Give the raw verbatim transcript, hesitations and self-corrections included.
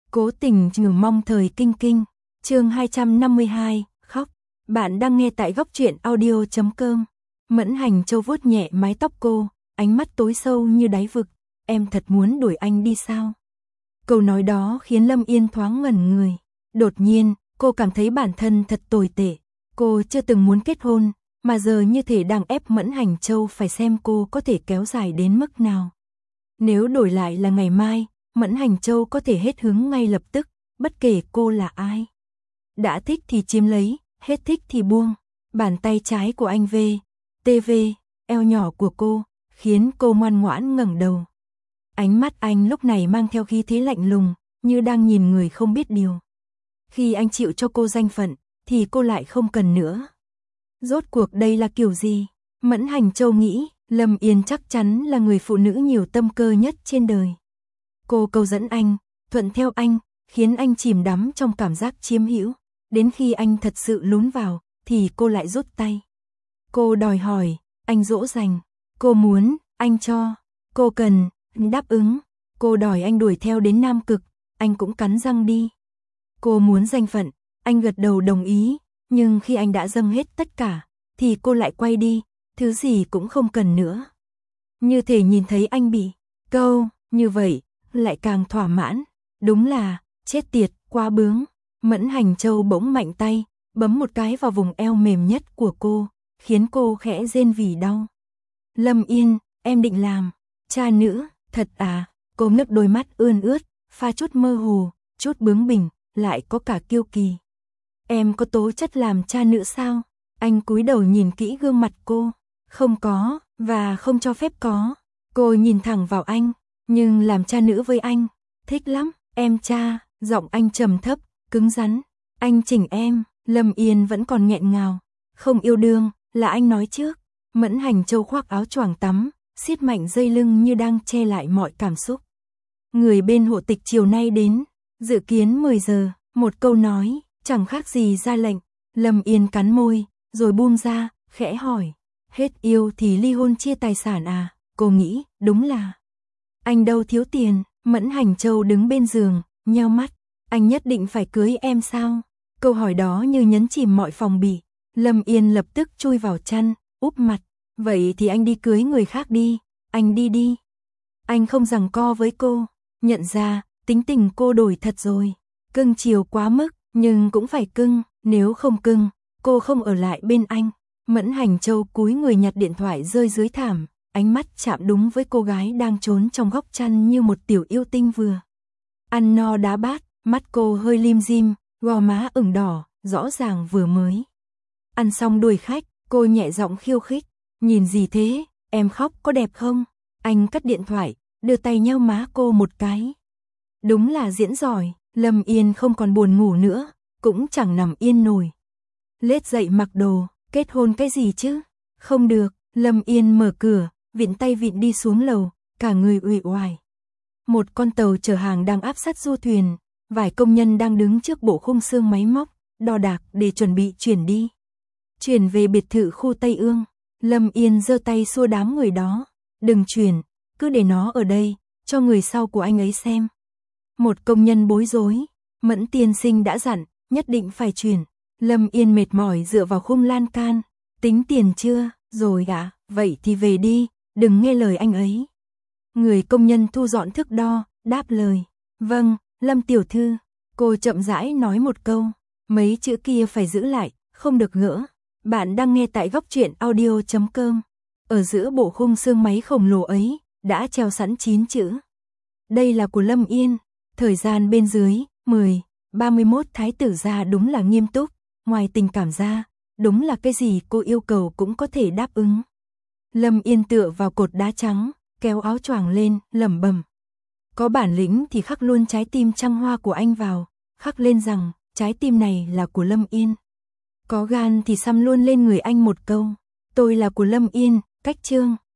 Cố tình trừ mong thời kinh kinh. Chương hai trăm năm mươi hai, khóc. Bạn đang nghe tại góc truyện audio chấm com. Mẫn Hành Châu vuốt nhẹ mái tóc cô, ánh mắt tối sâu như đáy vực. Em thật muốn đuổi anh đi sao? Câu nói đó khiến Lâm Yên thoáng ngẩn người. Đột nhiên, cô cảm thấy bản thân thật tồi tệ. Cô chưa từng muốn kết hôn, mà giờ như thể đang ép Mẫn Hành Châu phải xem cô có thể kéo dài đến mức nào. Nếu đổi lại là ngày mai, Mẫn Hành Châu có thể hết hứng ngay lập tức, bất kể cô là ai. Đã thích thì chiếm lấy, hết thích thì buông. Bàn tay trái của anh về, tê vê, eo nhỏ của cô, khiến cô ngoan ngoãn ngẩng đầu. Ánh mắt anh lúc này mang theo khí thế lạnh lùng, như đang nhìn người không biết điều. Khi anh chịu cho cô danh phận, thì cô lại không cần nữa. Rốt cuộc đây là kiểu gì? Mẫn Hành Châu nghĩ, Lâm Yên chắc chắn là người phụ nữ nhiều tâm cơ nhất trên đời. Cô câu dẫn anh, thuận theo anh, khiến anh chìm đắm trong cảm giác chiếm hữu. Đến khi anh thật sự lún vào, thì cô lại rút tay. Cô đòi hỏi, anh dỗ dành. Cô muốn, anh cho. Cô cần, anh đáp ứng. Cô đòi anh đuổi theo đến Nam Cực, anh cũng cắn răng đi. Cô muốn danh phận, anh gật đầu đồng ý. Nhưng khi anh đã dâng hết tất cả, thì cô lại quay đi, thứ gì cũng không cần nữa. Như thể nhìn thấy anh bị câu, như vậy, lại càng thỏa mãn. Đúng là, chết tiệt, quá bướng. Mẫn Hành Châu bỗng mạnh tay, bấm một cái vào vùng eo mềm nhất của cô, khiến cô khẽ rên vì đau. Lâm Yên, em định làm cha nữ, thật à? Cô ngước đôi mắt ươn ướt, pha chút mơ hồ, chút bướng bỉnh, lại có cả kiêu kỳ. Em có tố chất làm cha nữ sao? Anh cúi đầu nhìn kỹ gương mặt cô. Không có, và không cho phép có. Cô nhìn thẳng vào anh, nhưng làm cha nữ với anh, thích lắm. Em cha, giọng anh trầm thấp, cứng rắn. Anh chỉnh em. Lâm Yên vẫn còn nghẹn ngào. Không yêu đương, là anh nói trước. Mẫn Hành Châu khoác áo choàng tắm, siết mạnh dây lưng như đang che lại mọi cảm xúc. Người bên hộ tịch chiều nay đến, dự kiến mười giờ, một câu nói, chẳng khác gì ra lệnh. Lâm Yên cắn môi, rồi buông ra, khẽ hỏi. Hết yêu thì ly hôn chia tài sản à? Cô nghĩ, đúng là. Anh đâu thiếu tiền. Mẫn Hành Châu đứng bên giường, nheo mắt. Anh nhất định phải cưới em sao? Câu hỏi đó như nhấn chìm mọi phòng bị. Lâm Yên lập tức chui vào chăn, úp mặt. Vậy thì anh đi cưới người khác đi. Anh đi đi. Anh không giằng co với cô. Nhận ra, tính tình cô đổi thật rồi. Cưng chiều quá mức, nhưng cũng phải cưng. Nếu không cưng, cô không ở lại bên anh. Mẫn Hành Châu cúi người nhặt điện thoại rơi dưới thảm. Ánh mắt chạm đúng với cô gái đang trốn trong góc chăn như một tiểu yêu tinh vừa ăn no đá bát. Mắt cô hơi lim dim, gò má ửng đỏ, rõ ràng vừa mới ăn xong đuổi khách. Cô nhẹ giọng khiêu khích. Nhìn gì thế, em khóc có đẹp không? Anh cắt điện thoại, đưa tay nheo má cô một cái. Đúng là diễn giỏi. Lâm Yên không còn buồn ngủ nữa, cũng chẳng nằm yên nổi. Lết dậy mặc đồ, kết hôn cái gì chứ? Không được. Lâm Yên mở cửa, vịn tay vịn đi xuống lầu, cả người uể oải. Một con tàu chở hàng đang áp sát du thuyền, vài công nhân đang đứng trước bộ khung xương máy móc, đo đạc để chuẩn bị chuyển đi. Chuyển về biệt thự khu Tây Ương. Lâm Yên giơ tay xua đám người đó. Đừng chuyển, cứ để nó ở đây, cho người sau của anh ấy xem. Một công nhân bối rối. Mẫn tiên sinh đã dặn, nhất định phải chuyển. Lâm Yên mệt mỏi dựa vào khung lan can. Tính tiền chưa? Rồi ạ, à, vậy thì về đi, đừng nghe lời anh ấy. Người công nhân thu dọn thước đo, đáp lời. Vâng, Lâm tiểu thư. Cô chậm rãi nói một câu. Mấy chữ kia phải giữ lại, không được gỡ. Bạn đang nghe tại góc truyện audio chấm com. Ở giữa bộ khung xương máy khổng lồ ấy, đã treo sẵn chín chữ. Đây là của Lâm Yên. Thời gian bên dưới, mười, ba mươi mốt thái tử ra đúng là nghiêm túc. Ngoài tình cảm ra, đúng là cái gì cô yêu cầu cũng có thể đáp ứng. Lâm Yên tựa vào cột đá trắng, kéo áo choàng lên, lẩm bẩm. Có bản lĩnh thì khắc luôn trái tim trăng hoa của anh vào, khắc lên rằng trái tim này là của Lâm Yên. Có gan thì xăm luôn lên người anh một câu. Tôi là của Lâm Yên, cách chương.